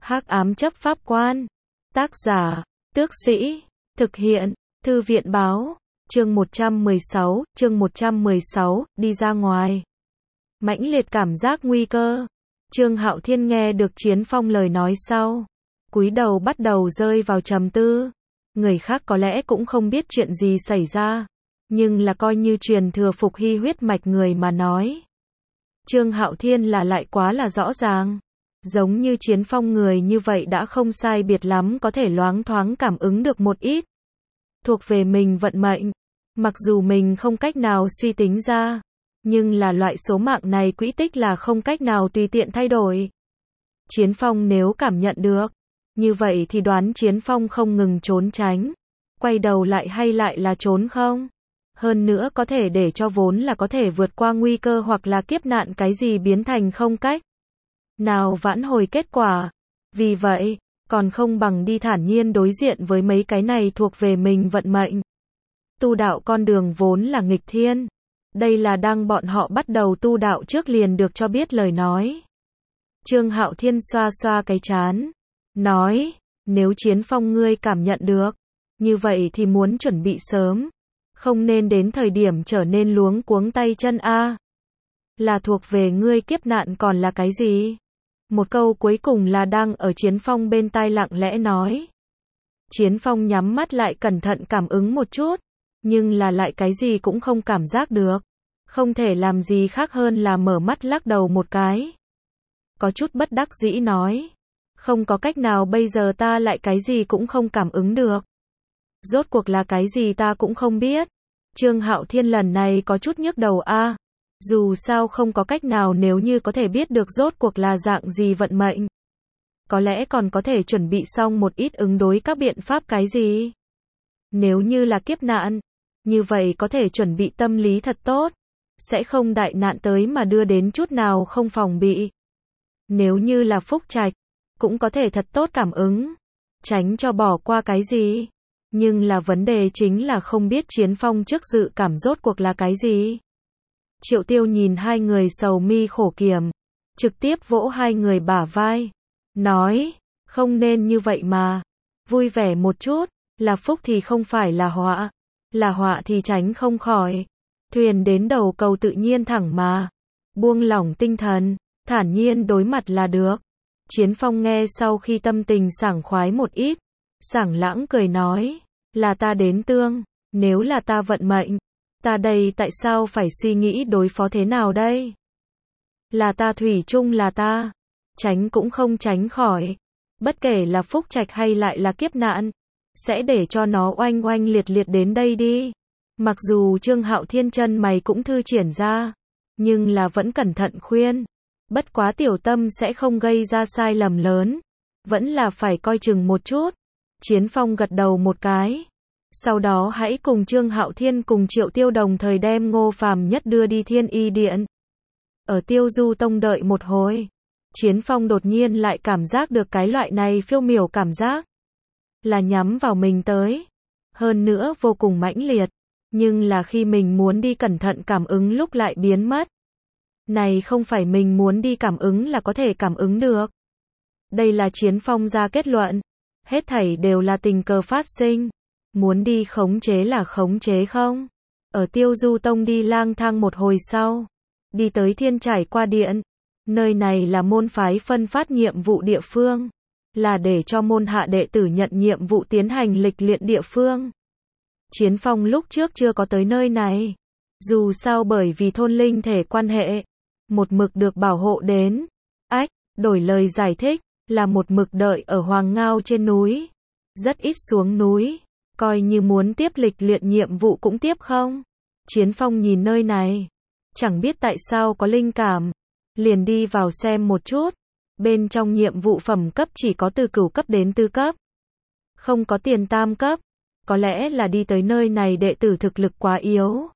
Hắc ám chấp pháp quan. Tác giả, Tước Sĩ. Thực hiện, Thư viện báo. Chương 116, đi ra ngoài. Mãnh liệt cảm giác nguy cơ. Trương Hạo Thiên nghe được Chiến Phong lời nói sau, cúi đầu bắt đầu rơi vào trầm tư. Người khác có lẽ cũng không biết chuyện gì xảy ra, nhưng là coi như truyền thừa Phục Hy huyết mạch người mà nói, Trương Hạo Thiên là lại quá là rõ ràng. Giống như Chiến Phong người như vậy đã không sai biệt lắm có thể loáng thoáng cảm ứng được một ít thuộc về mình vận mệnh. Mặc dù mình không cách nào suy tính ra, nhưng là loại số mạng này quỹ tích là không cách nào tùy tiện thay đổi. Chiến Phong nếu cảm nhận được, như vậy thì đoán Chiến Phong không ngừng trốn tránh, quay đầu lại hay lại là trốn không. Hơn nữa có thể để cho vốn là có thể vượt qua nguy cơ hoặc là kiếp nạn cái gì biến thành không cách nào vãn hồi kết quả. Vì vậy, còn không bằng đi thản nhiên đối diện với mấy cái này thuộc về mình vận mệnh. Tu đạo con đường vốn là nghịch thiên. Đây là đang bọn họ bắt đầu tu đạo trước liền được cho biết lời nói. Trương Hạo Thiên xoa xoa cái trán, nói, nếu Chiến Phong ngươi cảm nhận được, như vậy thì muốn chuẩn bị sớm, không nên đến thời điểm trở nên luống cuống tay chân a. Là thuộc về ngươi kiếp nạn còn là cái gì? Một câu cuối cùng là đang ở Chiến Phong bên tai lặng lẽ nói. Chiến Phong nhắm mắt lại cẩn thận cảm ứng một chút, nhưng là lại cái gì cũng không cảm giác được. Không thể làm gì khác hơn là mở mắt lắc đầu một cái. Có chút bất đắc dĩ nói. Không có cách nào, bây giờ ta lại cái gì cũng không cảm ứng được. Rốt cuộc là cái gì ta cũng không biết. Trương Hạo Thiên lần này có chút nhức đầu a. Dù sao không có cách nào, nếu như có thể biết được rốt cuộc là dạng gì vận mệnh, có lẽ còn có thể chuẩn bị xong một ít ứng đối các biện pháp cái gì. Nếu như là kiếp nạn, như vậy có thể chuẩn bị tâm lý thật tốt, sẽ không đại nạn tới mà đưa đến chút nào không phòng bị. Nếu như là phúc trạch, cũng có thể thật tốt cảm ứng, tránh cho bỏ qua cái gì. Nhưng là vấn đề chính là không biết Chiến Phong trước dự cảm rốt cuộc là cái gì. Triệu Tiêu nhìn hai người sầu mi khổ kiểm, trực tiếp vỗ hai người bả vai, nói, không nên như vậy mà, vui vẻ một chút, là phúc thì không phải là họa thì tránh không khỏi. Thuyền đến đầu cầu tự nhiên thẳng mà, buông lỏng tinh thần, thản nhiên đối mặt là được. Chiến Phong nghe sau khi tâm tình sảng khoái một ít, sảng lãng cười nói, là ta đến tương, nếu là ta vận mệnh, ta đây tại sao phải suy nghĩ đối phó thế nào đây? Là ta thủy chung là ta, tránh cũng không tránh khỏi, bất kể là phúc trạch hay lại là kiếp nạn, sẽ để cho nó oanh oanh liệt liệt đến đây đi. Mặc dù Trương Hạo Thiên chân mày cũng thư triển ra, nhưng là vẫn cẩn thận khuyên, bất quá tiểu tâm sẽ không gây ra sai lầm lớn, vẫn là phải coi chừng một chút. Chiến Phong gật đầu một cái, sau đó hãy cùng Trương Hạo Thiên cùng Triệu Tiêu đồng thời đem Ngô Phàm Nhất đưa đi Thiên Y Điện. Ở Tiêu Du Tông đợi một hồi, Chiến Phong đột nhiên lại cảm giác được cái loại này phiêu miểu cảm giác, là nhắm vào mình tới, hơn nữa vô cùng mãnh liệt, nhưng là khi mình muốn đi cẩn thận cảm ứng lúc lại biến mất. Này không phải mình muốn đi cảm ứng là có thể cảm ứng được. Đây là Chiến Phong ra kết luận, hết thảy đều là tình cờ phát sinh, muốn đi khống chế là khống chế không. Ở Tiêu Du Tông đi lang thang một hồi sau, đi tới Thiên Trải Qua Điện, nơi này là môn phái phân phát nhiệm vụ địa phương, là để cho môn hạ đệ tử nhận nhiệm vụ tiến hành lịch luyện địa phương. Chiến Phong lúc trước chưa có tới nơi này, dù sao bởi vì thôn linh thể quan hệ, một mực được bảo hộ đến. Đổi lời giải thích, là một mực đợi ở Hoàng Ngao trên núi, rất ít xuống núi, coi như muốn tiếp lịch luyện nhiệm vụ cũng tiếp không. Chiến Phong nhìn nơi này, chẳng biết tại sao có linh cảm, liền đi vào xem một chút. Bên trong nhiệm vụ phẩm cấp chỉ có từ cửu cấp đến tư cấp, không có tiền tam cấp, có lẽ là đi tới nơi này đệ tử thực lực quá yếu,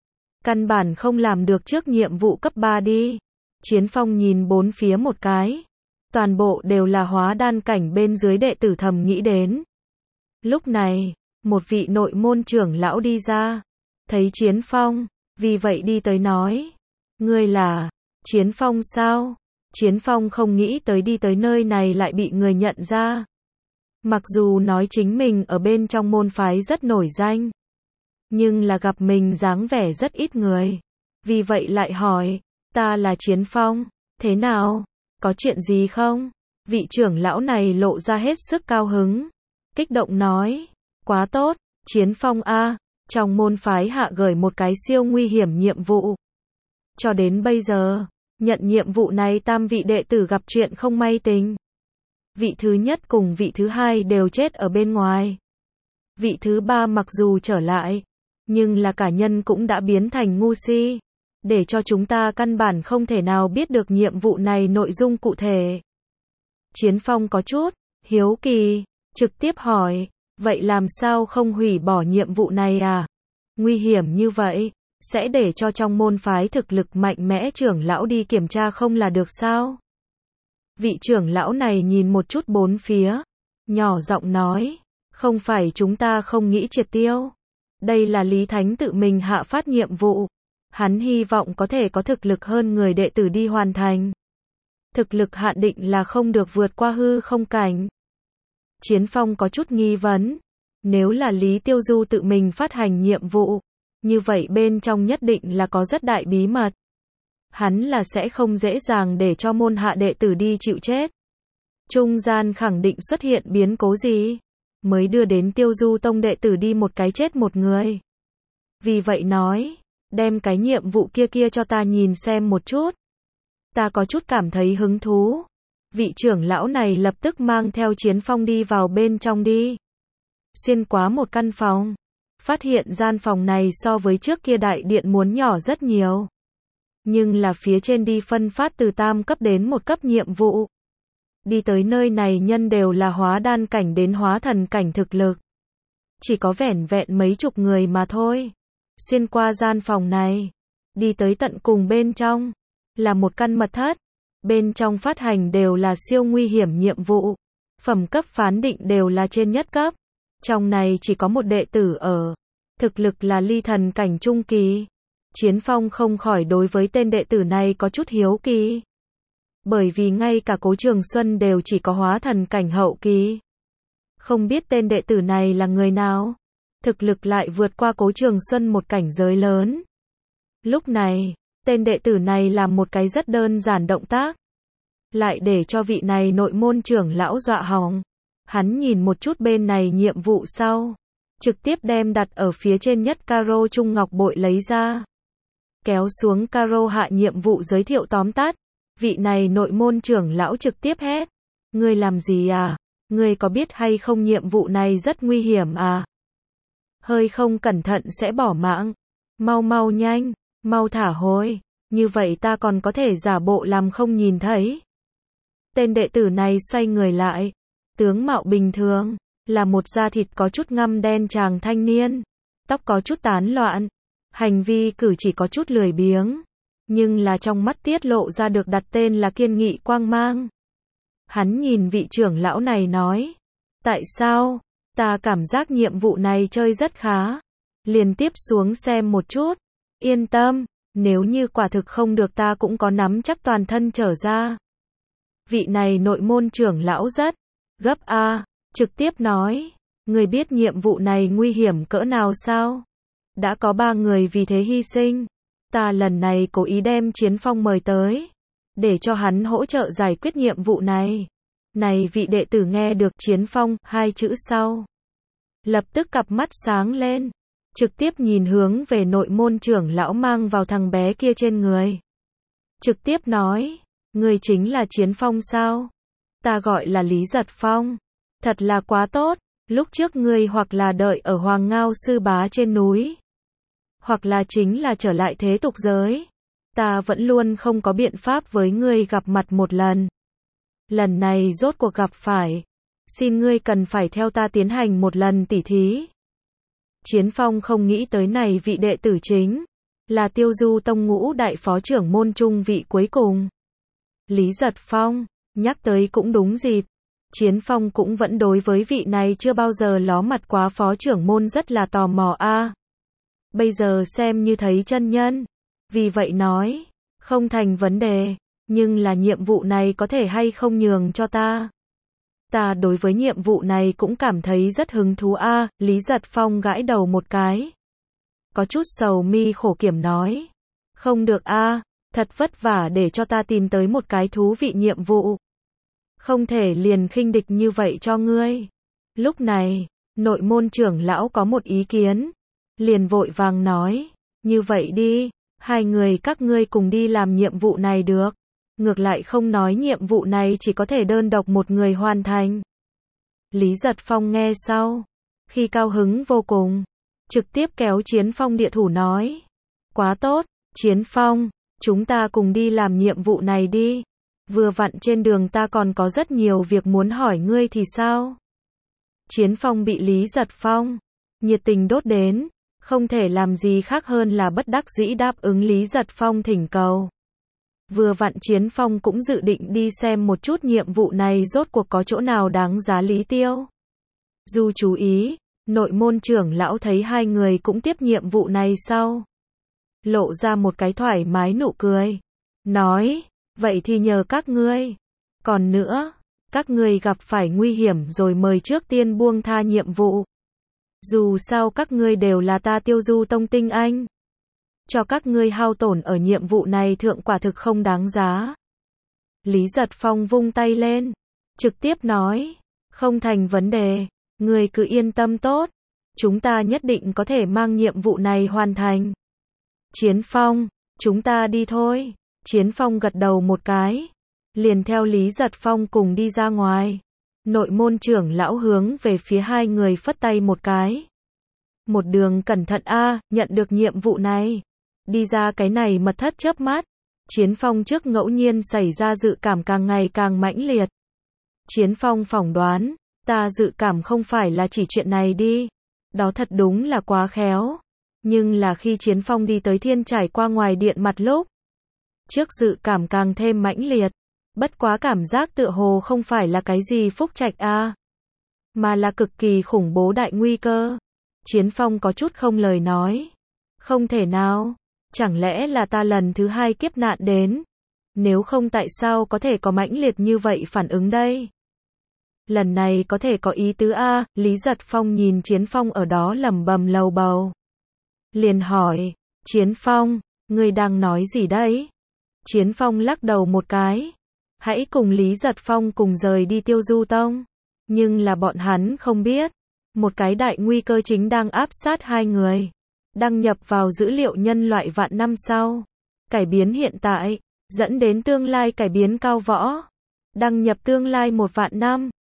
căn bản không làm được trước nhiệm vụ cấp 3 đi. Chiến Phong nhìn bốn phía một cái, toàn bộ đều là hóa đan cảnh bên dưới đệ tử, thầm nghĩ đến. Lúc này, một vị nội môn trưởng lão đi ra, thấy Chiến Phong, vì vậy đi tới nói, ngươi là Chiến Phong sao? Chiến Phong không nghĩ tới đi tới nơi này lại bị người nhận ra. Mặc dù nói chính mình ở bên trong môn phái rất nổi danh, nhưng là gặp mình dáng vẻ rất ít người. Vì vậy lại hỏi, ta là Chiến Phong, thế nào? Có chuyện gì không? Vị trưởng lão này lộ ra hết sức cao hứng, kích động nói, quá tốt, Chiến Phong a, trong môn phái hạ gửi một cái siêu nguy hiểm nhiệm vụ. Cho đến bây giờ, nhận nhiệm vụ này tam vị đệ tử gặp chuyện không may tình. Vị thứ nhất cùng vị thứ hai đều chết ở bên ngoài. Vị thứ ba mặc dù trở lại, nhưng là cả nhân cũng đã biến thành ngu si, để cho chúng ta căn bản không thể nào biết được nhiệm vụ này nội dung cụ thể. Chiến Phong có chút hiếu kỳ, trực tiếp hỏi, vậy làm sao không hủy bỏ nhiệm vụ này à? Nguy hiểm như vậy, sẽ để cho trong môn phái thực lực mạnh mẽ trưởng lão đi kiểm tra không là được sao? Vị trưởng lão này nhìn một chút bốn phía, nhỏ giọng nói, không phải chúng ta không nghĩ triệt tiêu. Đây là Lý Thánh tự mình hạ phát nhiệm vụ. Hắn hy vọng có thể có thực lực hơn người đệ tử đi hoàn thành. Thực lực hạn định là không được vượt qua hư không cảnh. Chiến Phong có chút nghi vấn. Nếu là Lý Tiêu Du tự mình phát hành nhiệm vụ, như vậy bên trong nhất định là có rất đại bí mật. Hắn là sẽ không dễ dàng để cho môn hạ đệ tử đi chịu chết. Trung gian khẳng định xuất hiện biến cố gì, mới đưa đến Tiêu Du tông đệ tử đi một cái chết một người. Vì vậy nói, đem cái nhiệm vụ kia cho ta nhìn xem một chút. Ta có chút cảm thấy hứng thú. Vị trưởng lão này lập tức mang theo Chiến Phong đi vào bên trong đi. Xuyên qua một căn phòng, phát hiện gian phòng này so với trước kia đại điện muốn nhỏ rất nhiều. Nhưng là phía trên đi phân phát từ tam cấp đến một cấp nhiệm vụ. Đi tới nơi này nhân đều là hóa đan cảnh đến hóa thần cảnh thực lực. Chỉ có vẻn vẹn mấy chục người mà thôi. Xuyên qua gian phòng này, đi tới tận cùng bên trong, là một căn mật thất. Bên trong phát hành đều là siêu nguy hiểm nhiệm vụ. Phẩm cấp phán định đều là trên nhất cấp. Trong này chỉ có một đệ tử ở. Thực lực là ly thần cảnh trung kỳ. Chiến Phong không khỏi đối với tên đệ tử này có chút hiếu kỳ. Bởi vì ngay cả Cố Trường Xuân đều chỉ có hóa thần cảnh hậu kỳ. Không biết tên đệ tử này là người nào. Thực lực lại vượt qua Cố Trường Xuân một cảnh giới lớn. Lúc này, tên đệ tử này làm một cái rất đơn giản động tác. Lại để cho vị này nội môn trưởng lão dọa hỏng. Hắn nhìn một chút bên này nhiệm vụ sau. Trực tiếp đem đặt ở phía trên nhất caro trung ngọc bội lấy ra. Kéo xuống caro hạ nhiệm vụ giới thiệu tóm tắt. Vị này nội môn trưởng lão trực tiếp hét. Ngươi làm gì à? Ngươi có biết hay không nhiệm vụ này rất nguy hiểm à? Hơi không cẩn thận sẽ bỏ mạng. Mau nhanh, mau thả hôi. Như vậy ta còn có thể giả bộ làm không nhìn thấy. Tên đệ tử này xoay người lại. Tướng mạo bình thường, là một da thịt có chút ngăm đen chàng thanh niên. Tóc có chút tán loạn. Hành vi cử chỉ có chút lười biếng. Nhưng là trong mắt tiết lộ ra được đặt tên là kiên nghị quang mang. Hắn nhìn vị trưởng lão này nói. Tại sao? Ta cảm giác nhiệm vụ này chơi rất khá. Liền tiếp xuống xem một chút. Yên tâm, nếu như quả thực không được ta cũng có nắm chắc toàn thân trở ra. Vị này nội môn trưởng lão rất gấp a, trực tiếp nói. Người biết nhiệm vụ này nguy hiểm cỡ nào sao? Đã có 3 người vì thế hy sinh. Ta lần này cố ý đem Chiến Phong mời tới, để cho hắn hỗ trợ giải quyết nhiệm vụ này. Này vị đệ tử nghe được Chiến Phong, 2 chữ sau. Lập tức cặp mắt sáng lên, trực tiếp nhìn hướng về nội môn trưởng lão mang vào thằng bé kia trên người. Trực tiếp nói, người chính là Chiến Phong sao? Ta gọi là Lý Giật Phong. Thật là quá tốt, lúc trước ngươi hoặc là đợi ở Hoàng Ngao Sư Bá trên núi. Hoặc là chính là trở lại thế tục giới. Ta vẫn luôn không có biện pháp với ngươi gặp mặt một lần. Lần này rốt cuộc gặp phải. Xin ngươi cần phải theo ta tiến hành một lần tỉ thí. Chiến Phong không nghĩ tới này vị đệ tử chính. Là Tiêu Du Tông Ngũ đại phó trưởng môn trung vị cuối cùng. Lý Giật Phong, nhắc tới cũng đúng dịp. Chiến Phong cũng vẫn đối với vị này chưa bao giờ ló mặt quá phó trưởng môn rất là tò mò a. Bây giờ xem như thấy chân nhân. Vì vậy nói, không thành vấn đề. Nhưng là nhiệm vụ này có thể hay không nhường cho ta? Ta đối với nhiệm vụ này cũng cảm thấy rất hứng thú a. Lý Giật Phong gãi đầu một cái. Có chút sầu mi khổ kiểm nói. Không được a, thật vất vả để cho ta tìm tới một cái thú vị nhiệm vụ. Không thể liền khinh địch như vậy cho ngươi. Lúc này, nội môn trưởng lão có một ý kiến. Liền vội vàng nói. Như vậy đi, hai người các ngươi cùng đi làm nhiệm vụ này được. Ngược lại không nói nhiệm vụ này chỉ có thể đơn độc một người hoàn thành. Lý Giật Phong nghe sau, khi cao hứng vô cùng, trực tiếp kéo Chiến Phong địa thủ nói. Quá tốt, Chiến Phong, chúng ta cùng đi làm nhiệm vụ này đi. Vừa vặn trên đường ta còn có rất nhiều việc muốn hỏi ngươi thì sao? Chiến Phong bị Lý Giật Phong nhiệt tình đốt đến, không thể làm gì khác hơn là bất đắc dĩ đáp ứng Lý Giật Phong thỉnh cầu. Vừa vặn Chiến Phong cũng dự định đi xem một chút nhiệm vụ này rốt cuộc có chỗ nào đáng giá Lý Tiêu. Dù chú ý, nội môn trưởng lão thấy hai người cũng tiếp nhiệm vụ này sau. Lộ ra một cái thoải mái nụ cười. Nói, vậy thì nhờ các ngươi. Còn nữa, các ngươi gặp phải nguy hiểm rồi mời trước tiên buông tha nhiệm vụ. Dù sao các ngươi đều là ta Tiêu Du Tông tinh anh. Cho các ngươi hao tổn ở nhiệm vụ này thượng quả thực không đáng giá. Lý Giật Phong vung tay lên, trực tiếp nói, không thành vấn đề, ngươi cứ yên tâm tốt, chúng ta nhất định có thể mang nhiệm vụ này hoàn thành. Chiến Phong, chúng ta đi thôi. Chiến Phong gật đầu một cái, liền theo Lý Giật Phong cùng đi ra ngoài. Nội môn trưởng lão hướng về phía hai người phất tay một cái. Một đường cẩn thận a, nhận được nhiệm vụ này. Đi ra cái này mật thất chớp mắt. Chiến Phong trước ngẫu nhiên xảy ra dự cảm càng ngày càng mãnh liệt. Chiến Phong phỏng đoán, ta dự cảm không phải là chỉ chuyện này đi. Đó thật đúng là quá khéo. Nhưng là khi Chiến Phong đi tới thiên trải qua ngoài điện mặt lúc, trước dự cảm càng thêm mãnh liệt. Bất quá cảm giác tựa hồ không phải là cái gì phúc trạch a, mà là cực kỳ khủng bố đại nguy cơ. Chiến Phong có chút không lời nói. Không thể nào, chẳng lẽ là ta lần thứ hai kiếp nạn đến? Nếu không tại sao có thể có mãnh liệt như vậy phản ứng đây? Lần này có thể có ý tứ a. Lý Giật Phong nhìn Chiến Phong ở đó lẩm bẩm lầu bầu. Liền hỏi, Chiến Phong, ngươi đang nói gì đấy? Chiến Phong lắc đầu một cái. Hãy cùng Lý Giật Phong cùng rời đi Tiêu Du Tông. Nhưng là bọn hắn không biết, một cái đại nguy cơ chính đang áp sát hai người. Đăng nhập vào dữ liệu nhân loại vạn năm sau. Cải biến hiện tại, dẫn đến tương lai cải biến cao võ. Đăng nhập tương lai 1 vạn năm.